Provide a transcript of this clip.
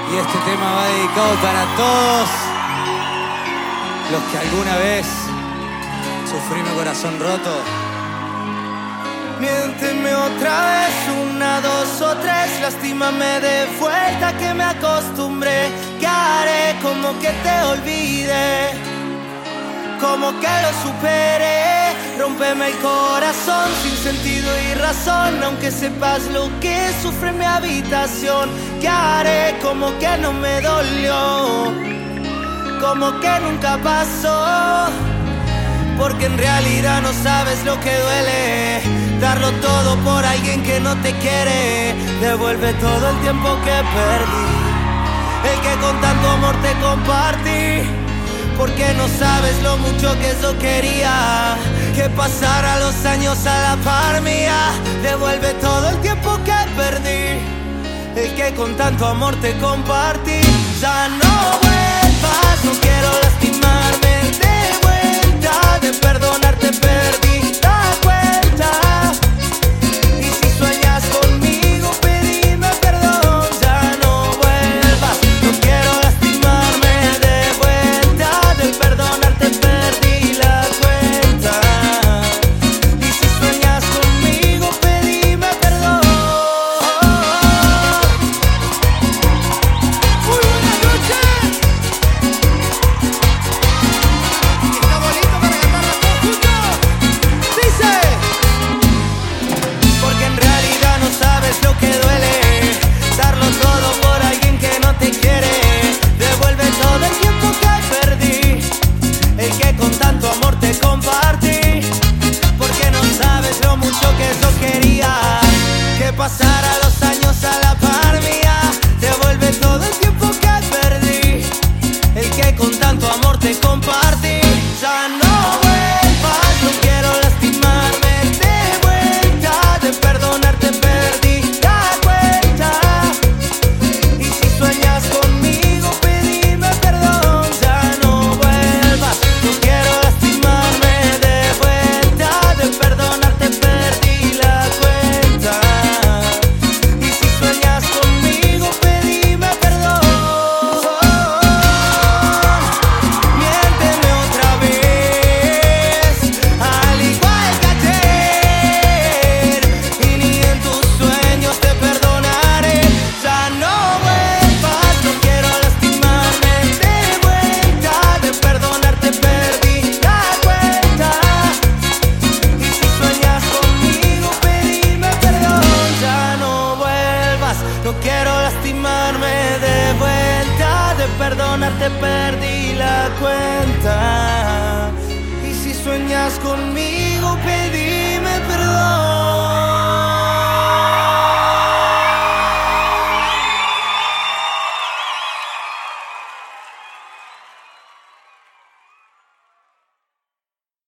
Y este tema va dedicado para todos los que alguna vez sufrimos corazón roto. Miénteme otra vez, 1, 2 o 3, lastímame de vuelta que me acostumbré. ¿Qué haré? Como que te olvide, como que lo superé. Rómpeme el corazón sin sentido y razón, aunque sepas lo que sufre mi habitación. ¿Qué haré? Como que no me dolió, como que nunca pasó. Porque en realidad no sabes lo que duele, darlo todo por alguien que no te quiere. Devuelve todo el tiempo que perdí, el que con tanto amor te compartí. Porque no sabes lo mucho que eso quería, que pasara los años a la par mía. Devuelve todo el tiempo que perdí, el que con tanto amor te compartí. Ya no vuelvas, no quiero lastimarme de vuelta, de perdonarte perdí la cuenta. Y si sueñas conmigo pedime perdón. Ya no vuelvas, no quiero lastimarme de vuelta, de perdonarte perdí la cuenta. Y si sueñas conmigo pedime perdón. Muy buenas noches. Está bonito para cantarla todos juntos. Dice: porque en realidad no sabes lo que duele, darlo todo por alguien que no te quiere. Devuelve todo el tiempo que perdí, el que con tanto amor te compartí. Porque no sabes lo mucho que yo quería, que pasara los años a la par mía. Devuelve todo el tiempo que perdí, el que con tanto amor te compartí. Ya no vuelvas, no quiero lastimarme de vuelta, de perdonarte perdí la cuenta. Y si sueñas conmigo pedime perdón. Ya no vuelvas, no quiero lastimarme de vuelta, de perdonarte perdí la cuenta. Y si sueñas conmigo pedime perdón. Miénteme otra vez, al igual que ayer, y ni en tus sueños te perdonaré. Ya no vuelvas, no quiero lastimarme de vuelta, de perdonarte perdí la cuenta. Y si sueñas conmigo pedime perdón. Ya no vuelvas, no quiero lastimarme de vuelta, de perdonarte perdí la cuenta. Y si sueñas conmigo